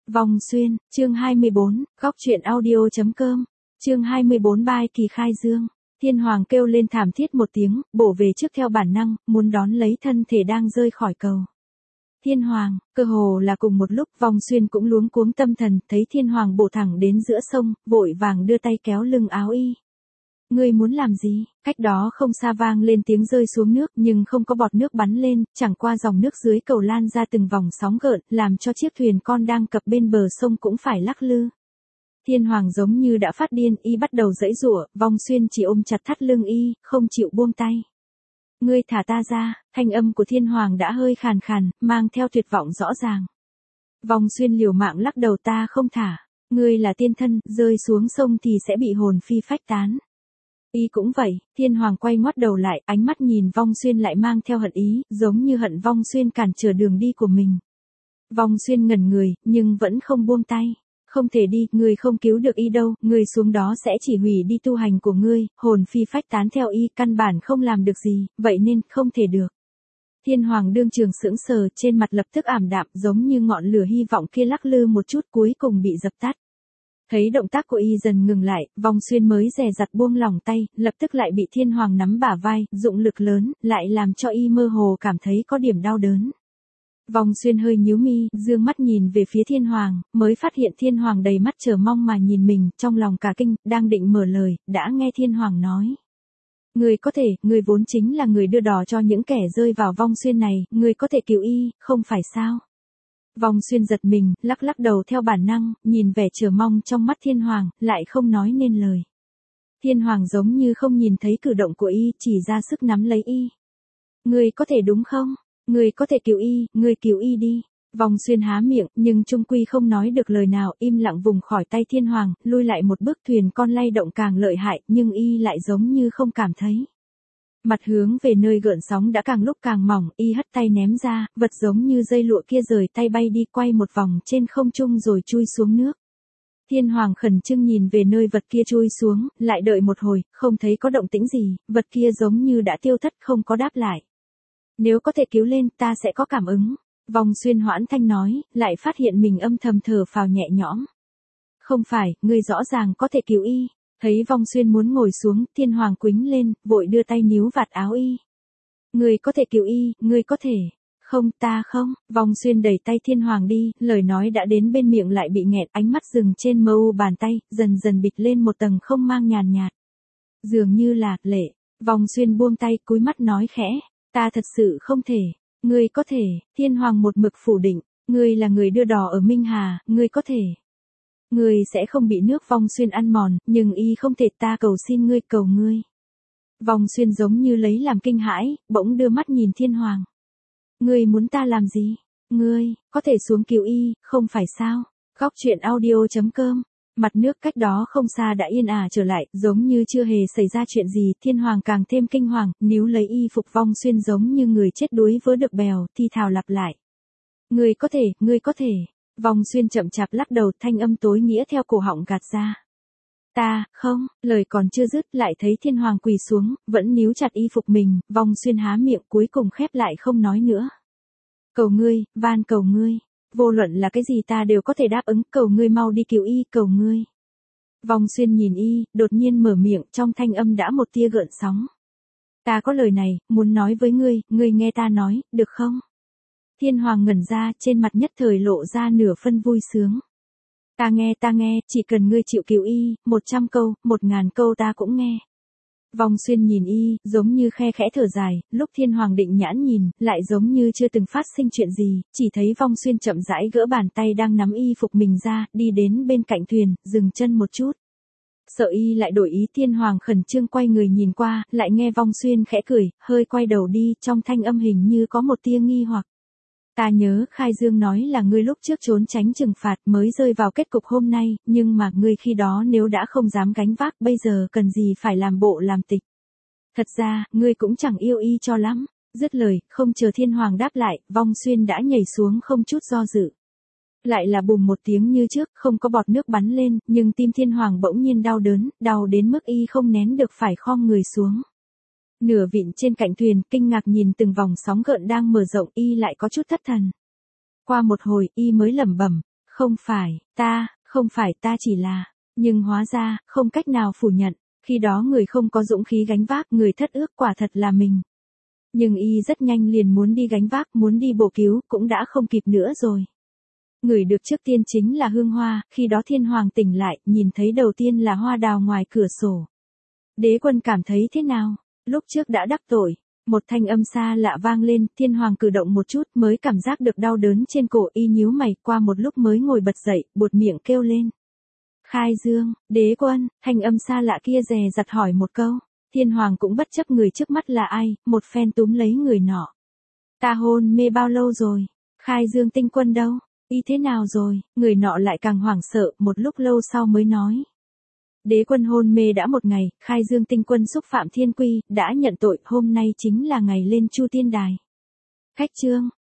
Vong Xuyên, chương 24, góc truyện audio.com, chương 24 Bai Kỳ khai dương. Thiên Hoàng kêu lên thảm thiết một tiếng, bổ về trước theo bản năng, muốn đón lấy thân thể đang rơi khỏi cầu. Thiên Hoàng, cơ hồ là cùng một lúc Vong Xuyên cũng luống cuống tâm thần, thấy Thiên Hoàng bổ thẳng đến giữa sông, vội vàng đưa tay kéo lưng áo y. Ngươi muốn làm gì? Cách đó không xa vang lên tiếng rơi xuống nước nhưng không có bọt nước bắn lên, chẳng qua dòng nước dưới cầu lan ra từng vòng sóng gợn, làm cho chiếc thuyền con đang cập bên bờ sông cũng phải lắc lư. Thiên Hoàng giống như đã phát điên, y bắt đầu giãy giụa, Vong Xuyên chỉ ôm chặt thắt lưng y, không chịu buông tay. Ngươi thả ta ra, thanh âm của Thiên Hoàng đã hơi khàn khàn, mang theo tuyệt vọng rõ ràng. Vong Xuyên liều mạng lắc đầu, ta không thả, ngươi là tiên thân, rơi xuống sông thì sẽ bị hồn phi phách tán. Y cũng vậy, Thiên Hoàng quay ngoắt đầu lại, ánh mắt nhìn Vong Xuyên lại mang theo hận ý, giống như hận Vong Xuyên cản trở đường đi của mình. Vong Xuyên ngẩn người, nhưng vẫn không buông tay. Không thể đi, ngươi không cứu được y đâu, ngươi xuống đó sẽ chỉ hủy đi tu hành của ngươi, hồn phi phách tán theo y, căn bản không làm được gì, vậy nên không thể được. Thiên Hoàng đương trường sững sờ, trên mặt lập tức ảm đạm, giống như ngọn lửa hy vọng kia lắc lư một chút cuối cùng bị dập tắt. Thấy động tác của y dần ngừng lại, Vong Xuyên mới dè dặt buông lỏng tay, lập tức lại bị Thiên Hoàng nắm bả vai, dụng lực lớn, lại làm cho y mơ hồ cảm thấy có điểm đau đớn. Vong Xuyên hơi nhíu mi, dương mắt nhìn về phía Thiên Hoàng, mới phát hiện Thiên Hoàng đầy mắt chờ mong mà nhìn mình, trong lòng cả kinh, đang định mở lời, đã nghe Thiên Hoàng nói. Người có thể, người vốn chính là người đưa đò cho những kẻ rơi vào Vong Xuyên này, người có thể cứu y, không phải sao? Vong Xuyên giật mình, lắc lắc đầu theo bản năng, nhìn vẻ chờ mong trong mắt Thiên Hoàng, lại không nói nên lời. Thiên Hoàng giống như không nhìn thấy cử động của y, chỉ ra sức nắm lấy y. Người có thể đúng không? Người có thể cứu y, người cứu y đi. Vong Xuyên há miệng, nhưng chung quy không nói được lời nào, im lặng vùng khỏi tay Thiên Hoàng, lui lại một bước, thuyền con lay động càng lợi hại, nhưng y lại giống như không cảm thấy. Mặt hướng về nơi gợn sóng đã càng lúc càng mỏng, y hất tay ném ra, vật giống như dây lụa kia rời tay bay đi quay một vòng trên không trung rồi chui xuống nước. Thiên Hoàng khẩn trương nhìn về nơi vật kia chui xuống, lại đợi một hồi, không thấy có động tĩnh gì, vật kia giống như đã tiêu thất không có đáp lại. Nếu có thể cứu lên ta sẽ có cảm ứng. Vong Xuyên hoãn thanh nói, lại phát hiện mình âm thầm thở phào nhẹ nhõm. Không phải, ngươi rõ ràng có thể cứu y. Thấy Vong Xuyên muốn ngồi xuống, Thiên Hoàng quýnh lên, vội đưa tay níu vạt áo y. Ngươi có thể cứu y, ngươi có thể. Không, ta không. Vong Xuyên đẩy tay Thiên Hoàng đi, lời nói đã đến bên miệng lại bị nghẹn, ánh mắt dừng trên mờ u bàn tay, dần dần bịt lên một tầng không mang nhàn nhạt. Dường như là, lệ. Vong Xuyên buông tay, cúi mắt nói khẽ. Ta thật sự không thể. Ngươi có thể. Thiên Hoàng một mực phủ định. Ngươi là người đưa đò ở Minh Hà, ngươi có thể. Ngươi sẽ không bị nước Vong Xuyên ăn mòn, nhưng y không thể, ta cầu xin ngươi, cầu ngươi. Vong Xuyên giống như lấy làm kinh hãi, bỗng đưa mắt nhìn Thiên Hoàng. Ngươi muốn ta làm gì? Ngươi, có thể xuống cứu y, không phải sao? Góc truyện audio.com. Mặt nước cách đó không xa đã yên ả trở lại, giống như chưa hề xảy ra chuyện gì, Thiên Hoàng càng thêm kinh hoàng, níu lấy y phục Vong Xuyên giống như người chết đuối vớ được bèo, thi thào lặp lại. Ngươi có thể, ngươi có thể. Vong Xuyên chậm chạp lắc đầu, thanh âm tối nghĩa theo cổ họng gạt ra. Ta, không, lời còn chưa dứt, lại thấy Thiên Hoàng quỳ xuống, vẫn níu chặt y phục mình, Vong Xuyên há miệng cuối cùng khép lại không nói nữa. Cầu ngươi, van cầu ngươi. Vô luận là cái gì ta đều có thể đáp ứng, cầu ngươi mau đi cứu y, cầu ngươi. Vong Xuyên nhìn y, đột nhiên mở miệng, trong thanh âm đã một tia gợn sóng. Ta có lời này, muốn nói với ngươi, ngươi nghe ta nói, được không? Thiên Hoàng ngẩn ra, trên mặt nhất thời lộ ra nửa phân vui sướng. Ta nghe, chỉ cần ngươi chịu cứu y, 100 câu, 1000 câu ta cũng nghe. Vong Xuyên nhìn y, giống như khe khẽ thở dài, lúc Thiên Hoàng định nhãn nhìn, lại giống như chưa từng phát sinh chuyện gì, chỉ thấy Vong Xuyên chậm rãi gỡ bàn tay đang nắm y phục mình ra, đi đến bên cạnh thuyền, dừng chân một chút. Sợ y lại đổi ý, Thiên Hoàng khẩn trương quay người nhìn qua, lại nghe Vong Xuyên khẽ cười, hơi quay đầu đi, trong thanh âm hình như có một tia nghi hoặc. Ta nhớ Khai Dương nói là ngươi lúc trước trốn tránh trừng phạt mới rơi vào kết cục hôm nay, nhưng mà ngươi khi đó nếu đã không dám gánh vác bây giờ cần gì phải làm bộ làm tịch. Thật ra, ngươi cũng chẳng yêu y cho lắm. Dứt lời, không chờ Thiên Hoàng đáp lại, Vong Xuyên đã nhảy xuống không chút do dự. Lại là bùm một tiếng như trước, không có bọt nước bắn lên, nhưng tim Thiên Hoàng bỗng nhiên đau đớn, đau đến mức y không nén được phải khom người xuống. Nửa vịn trên cạnh thuyền, kinh ngạc nhìn từng vòng sóng gợn đang mở rộng, y lại có chút thất thần. Qua một hồi, y mới lẩm bẩm, không phải ta chỉ là, nhưng hóa ra, không cách nào phủ nhận, khi đó người không có dũng khí gánh vác, người thất ước quả thật là mình. Nhưng y rất nhanh liền muốn đi gánh vác, muốn đi bổ cứu, cũng đã không kịp nữa rồi. Người được trước tiên chính là hương hoa, khi đó thiên hoàng tỉnh lại, nhìn thấy đầu tiên là hoa đào ngoài cửa sổ. Đế quân cảm thấy thế nào? Lúc trước đã đắc tội, một thanh âm xa lạ vang lên, thiên hoàng cử động một chút mới cảm giác được đau đớn trên cổ, y nhíu mày, qua một lúc mới ngồi bật dậy, buột miệng kêu lên. Khai Dương, đế quân, thanh âm xa lạ kia dè dặt hỏi một câu. Thiên hoàng cũng bất chấp người trước mắt là ai, một phen túm lấy người nọ. Ta hôn mê bao lâu rồi? Khai Dương tinh quân đâu? Y thế nào rồi? Người nọ lại càng hoảng sợ, một lúc lâu sau mới nói. Đế quân hôn mê đã một ngày, Khai Dương tinh quân xúc phạm thiên quy, đã nhận tội, hôm nay chính là ngày lên Chu Tiên Đài. Khách chương,